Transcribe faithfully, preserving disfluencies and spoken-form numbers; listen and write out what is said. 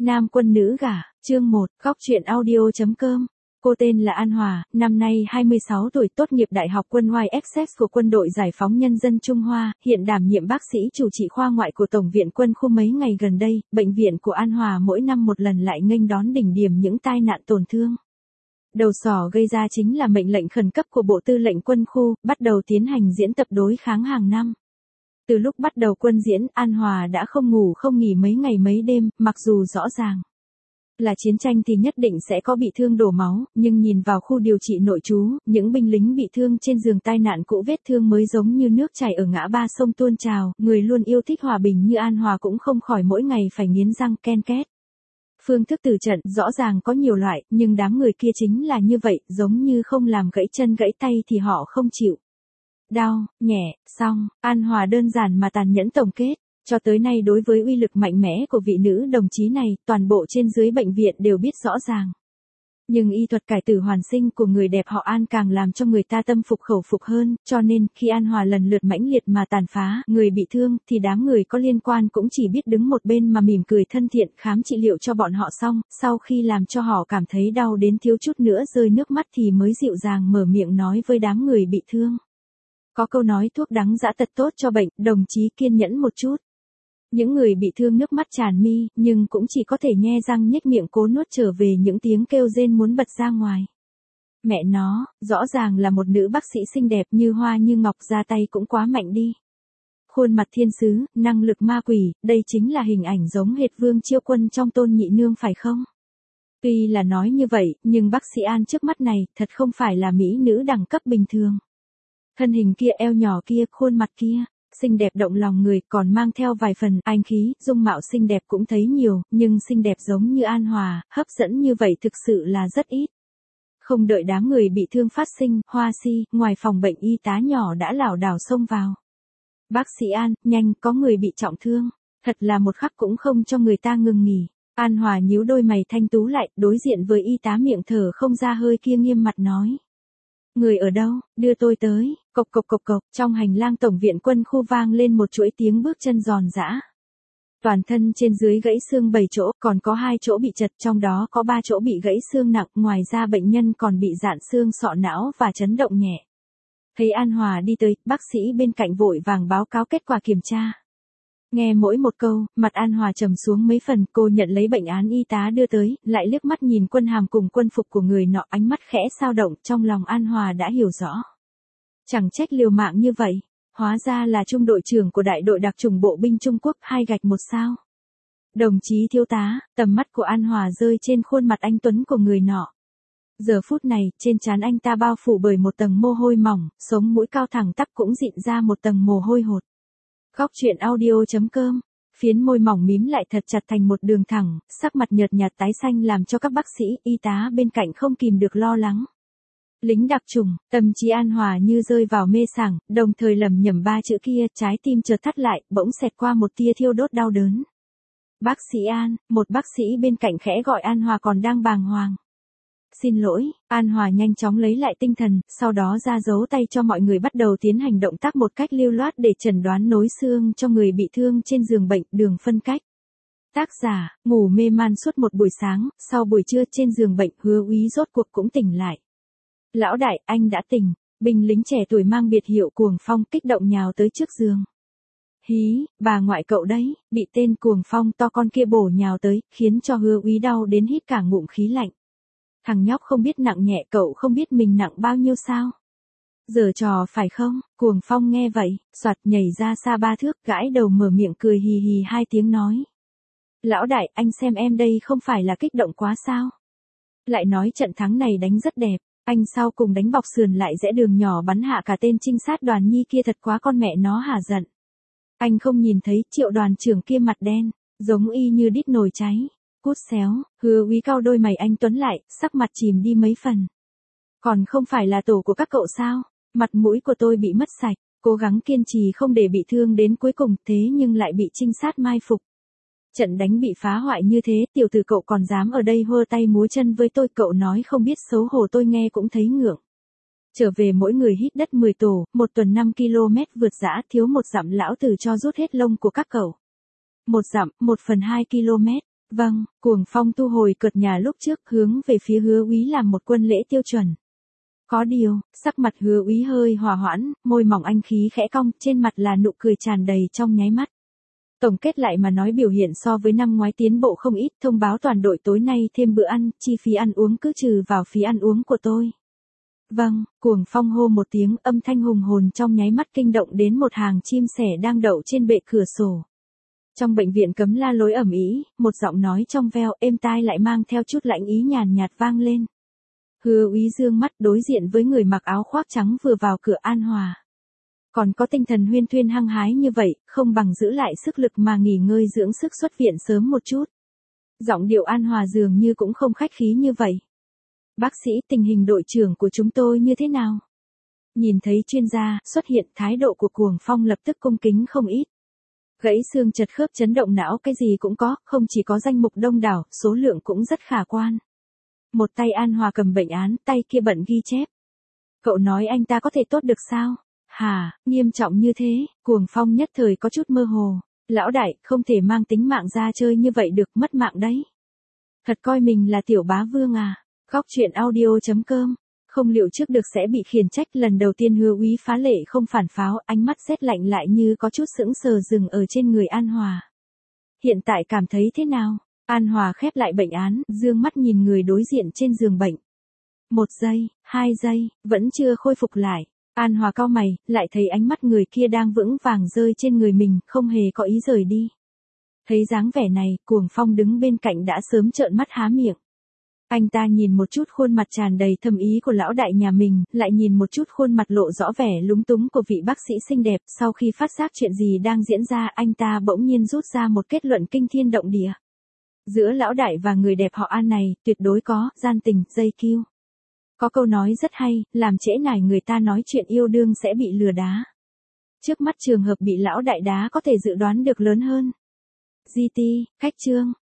Nam quân nữ gả, chương một, góc truyện audio.com. Cô tên là An Hòa, năm nay hai mươi sáu tuổi, tốt nghiệp Đại học Quân Y ét ét của Quân đội Giải phóng Nhân dân Trung Hoa, hiện đảm nhiệm bác sĩ chủ trị khoa ngoại của Tổng viện Quân khu. Mấy ngày gần đây, bệnh viện của An Hòa mỗi năm một lần lại nghênh đón đỉnh điểm những tai nạn tổn thương. Đầu sỏ gây ra chính là mệnh lệnh khẩn cấp của Bộ Tư lệnh Quân khu, bắt đầu tiến hành diễn tập đối kháng hàng năm. Từ lúc bắt đầu quân diễn, An Hòa đã không ngủ không nghỉ mấy ngày mấy đêm, mặc dù rõ ràng là chiến tranh thì nhất định sẽ có bị thương đổ máu, nhưng nhìn vào khu điều trị nội trú, những binh lính bị thương trên giường tai nạn cũ, vết thương mới giống như nước chảy ở ngã ba sông tuôn trào, người luôn yêu thích hòa bình như An Hòa cũng không khỏi mỗi ngày phải nghiến răng ken két. Phương thức tử trận rõ ràng có nhiều loại, nhưng đám người kia chính là như vậy, giống như không làm gãy chân gãy tay thì họ không chịu. Đau, nhẹ, xong, An Hòa đơn giản mà tàn nhẫn tổng kết. Cho tới nay đối với uy lực mạnh mẽ của vị nữ đồng chí này, toàn bộ trên dưới bệnh viện đều biết rõ ràng. Nhưng y thuật cải tử hoàn sinh của người đẹp họ An càng làm cho người ta tâm phục khẩu phục hơn, cho nên khi An Hòa lần lượt mãnh liệt mà tàn phá người bị thương, thì đám người có liên quan cũng chỉ biết đứng một bên mà mỉm cười thân thiện, khám trị liệu cho bọn họ xong, sau khi làm cho họ cảm thấy đau đến thiếu chút nữa rơi nước mắt thì mới dịu dàng mở miệng nói với đám người bị thương. Có câu nói thuốc đắng dã tật tốt cho bệnh, đồng chí kiên nhẫn một chút. Những người bị thương nước mắt tràn mi, nhưng cũng chỉ có thể nhe răng nhếch miệng cố nuốt trở về những tiếng kêu rên muốn bật ra ngoài. Mẹ nó, rõ ràng là một nữ bác sĩ xinh đẹp như hoa như ngọc, ra tay cũng quá mạnh đi. Khuôn mặt thiên sứ, năng lực ma quỷ, đây chính là hình ảnh giống hệt Vương Chiêu Quân trong Tôn Nhị Nương phải không? Tuy là nói như vậy, nhưng bác sĩ An trước mắt này thật không phải là mỹ nữ đẳng cấp bình thường. Thân hình kia, eo nhỏ kia, khuôn mặt kia, xinh đẹp động lòng người, còn mang theo vài phần anh khí, dung mạo xinh đẹp cũng thấy nhiều, nhưng xinh đẹp giống như An Hòa, hấp dẫn như vậy thực sự là rất ít. Không đợi đám người bị thương phát sinh, hoa si, ngoài phòng bệnh y tá nhỏ đã lảo đảo xông vào. Bác sĩ An, nhanh, có người bị trọng thương, thật là một khắc cũng không cho người ta ngừng nghỉ. An Hòa nhíu đôi mày thanh tú lại, đối diện với y tá miệng thở không ra hơi kia nghiêm mặt nói. Người ở đâu, đưa tôi tới, cộc cộc cộc cộc, trong hành lang Tổng viện Quân khu vang lên một chuỗi tiếng bước chân giòn giã. Toàn thân trên dưới gãy xương bảy chỗ, còn có hai chỗ bị chật, trong đó có ba chỗ bị gãy xương nặng, ngoài ra bệnh nhân còn bị rạn xương sọ não và chấn động nhẹ. Thấy An Hòa đi tới, bác sĩ bên cạnh vội vàng báo cáo kết quả kiểm tra. Nghe mỗi một câu, mặt An Hòa trầm xuống mấy phần, cô nhận lấy bệnh án y tá đưa tới, lại liếc mắt nhìn quân hàm cùng quân phục của người nọ, ánh mắt khẽ dao động, trong lòng An Hòa đã hiểu rõ. Chẳng trách liều mạng như vậy, hóa ra là trung đội trưởng của đại đội đặc chủng bộ binh Trung Quốc, hai gạch một sao. Đồng chí thiếu tá, tầm mắt của An Hòa rơi trên khuôn mặt anh tuấn của người nọ. Giờ phút này, trên trán anh ta bao phủ bởi một tầng mồ hôi mỏng, sống mũi cao thẳng tắp cũng dịn ra một tầng mồ hôi hột. Góc truyện audio.com, phiến môi mỏng mím lại thật chặt thành một đường thẳng, sắc mặt nhợt nhạt tái xanh làm cho các bác sĩ, y tá bên cạnh không kìm được lo lắng. Lính đặc chủng, tâm trí An Hòa như rơi vào mê sảng, đồng thời lẩm nhẩm ba chữ kia, trái tim chợt thắt lại, bỗng xẹt qua một tia thiêu đốt đau đớn. Bác sĩ An, một bác sĩ bên cạnh khẽ gọi An Hòa còn đang bàng hoàng. Xin lỗi, An Hòa nhanh chóng lấy lại tinh thần, sau đó ra dấu tay cho mọi người bắt đầu tiến hành động tác một cách lưu loát để chẩn đoán nối xương cho người bị thương trên giường bệnh, đường phân cách. Tác giả, ngủ mê man suốt một buổi sáng, sau buổi trưa trên giường bệnh, Hứa Úy rốt cuộc cũng tỉnh lại. Lão đại, anh đã tỉnh, binh lính trẻ tuổi mang biệt hiệu Cuồng Phong kích động nhào tới trước giường. Hí, bà ngoại cậu đấy, bị tên Cuồng Phong to con kia bổ nhào tới, khiến cho Hứa Úy đau đến hít cả ngụm khí lạnh. Thằng nhóc không biết nặng nhẹ, cậu không biết mình nặng bao nhiêu sao? Giở trò phải không? Cuồng Phong nghe vậy, soạt nhảy ra xa ba thước, gãi đầu mở miệng cười hì hì hai tiếng nói. Lão đại, anh xem em đây không phải là kích động quá sao? Lại nói trận thắng này đánh rất đẹp, anh sau cùng đánh bọc sườn lại rẽ đường nhỏ bắn hạ cả tên trinh sát Đoàn Nhi kia, thật quá con mẹ nó hả giận. Anh không nhìn thấy Triệu đoàn trưởng kia mặt đen, giống y như đít nồi cháy. Cút xéo, Hứa Úy cau đôi mày anh tuấn lại, sắc mặt chìm đi mấy phần. Còn không phải là tổ của các cậu sao? Mặt mũi của tôi bị mất sạch, cố gắng kiên trì không để bị thương đến cuối cùng, thế nhưng lại bị trinh sát mai phục. Trận đánh bị phá hoại như thế, tiểu tử cậu còn dám ở đây hơ tay múa chân với tôi, cậu nói không biết xấu hổ, tôi nghe cũng thấy ngượng. Trở về mỗi người hít đất mười tổ, một tuần năm ki lô mét vượt dã, thiếu một dặm lão tử cho rút hết lông của các cậu. Một dặm, một phần hai ki lô mét. Vâng, Cuồng Phong thu hồi cợt nhà lúc trước hướng về phía Hứa Úy làm một quân lễ tiêu chuẩn. Có điều, sắc mặt Hứa Úy hơi hòa hoãn, môi mỏng anh khí khẽ cong, trên mặt là nụ cười tràn đầy trong nháy mắt. Tổng kết lại mà nói biểu hiện so với năm ngoái tiến bộ không ít, thông báo toàn đội tối nay thêm bữa ăn, chi phí ăn uống cứ trừ vào phí ăn uống của tôi. Vâng, Cuồng Phong hô một tiếng, âm thanh hùng hồn trong nháy mắt kinh động đến một hàng chim sẻ đang đậu trên bệ cửa sổ. Trong bệnh viện cấm la lối ầm ĩ, một giọng nói trong veo êm tai lại mang theo chút lạnh ý nhàn nhạt vang lên. Hứa Úy dương mắt đối diện với người mặc áo khoác trắng vừa vào cửa An Hòa. Còn có tinh thần huyên thuyên hăng hái như vậy, không bằng giữ lại sức lực mà nghỉ ngơi dưỡng sức xuất viện sớm một chút. Giọng điệu An Hòa dường như cũng không khách khí như vậy. Bác sĩ, tình hình đội trưởng của chúng tôi như thế nào? Nhìn thấy chuyên gia xuất hiện, thái độ của Cuồng Phong lập tức cung kính không ít. Gãy xương chật khớp chấn động não cái gì cũng có, không chỉ có danh mục đông đảo, số lượng cũng rất khả quan. Một tay An Hòa cầm bệnh án, tay kia bận ghi chép. Cậu nói anh ta có thể tốt được sao? Hà, nghiêm trọng như thế, Cuồng Phong nhất thời có chút mơ hồ. Lão đại, không thể mang tính mạng ra chơi như vậy được, mất mạng đấy. Thật coi mình là tiểu bá vương à? Góc truyện audio chấm com. Không liệu trước được sẽ bị khiển trách, lần đầu tiên Hứa Úy phá lệ không phản pháo, ánh mắt rét lạnh lại như có chút sững sờ dừng ở trên người An Hòa. Hiện tại cảm thấy thế nào? An Hòa khép lại bệnh án, dương mắt nhìn người đối diện trên giường bệnh. Một giây, hai giây, vẫn chưa khôi phục lại. An Hòa cau mày, lại thấy ánh mắt người kia đang vững vàng rơi trên người mình, không hề có ý rời đi. Thấy dáng vẻ này, Cuồng Phong đứng bên cạnh đã sớm trợn mắt há miệng. Anh ta nhìn một chút khuôn mặt tràn đầy thâm ý của lão đại nhà mình, lại nhìn một chút khuôn mặt lộ rõ vẻ lúng túng của vị bác sĩ xinh đẹp, sau khi phát giác chuyện gì đang diễn ra, anh ta bỗng nhiên rút ra một kết luận kinh thiên động địa. Giữa lão đại và người đẹp họ An này, tuyệt đối có gian tình, dây kiêu. Có câu nói rất hay, làm trễ nải người ta nói chuyện yêu đương sẽ bị lừa đá. Trước mắt trường hợp bị lão đại đá có thể dự đoán được lớn hơn. giê tê, khách trương,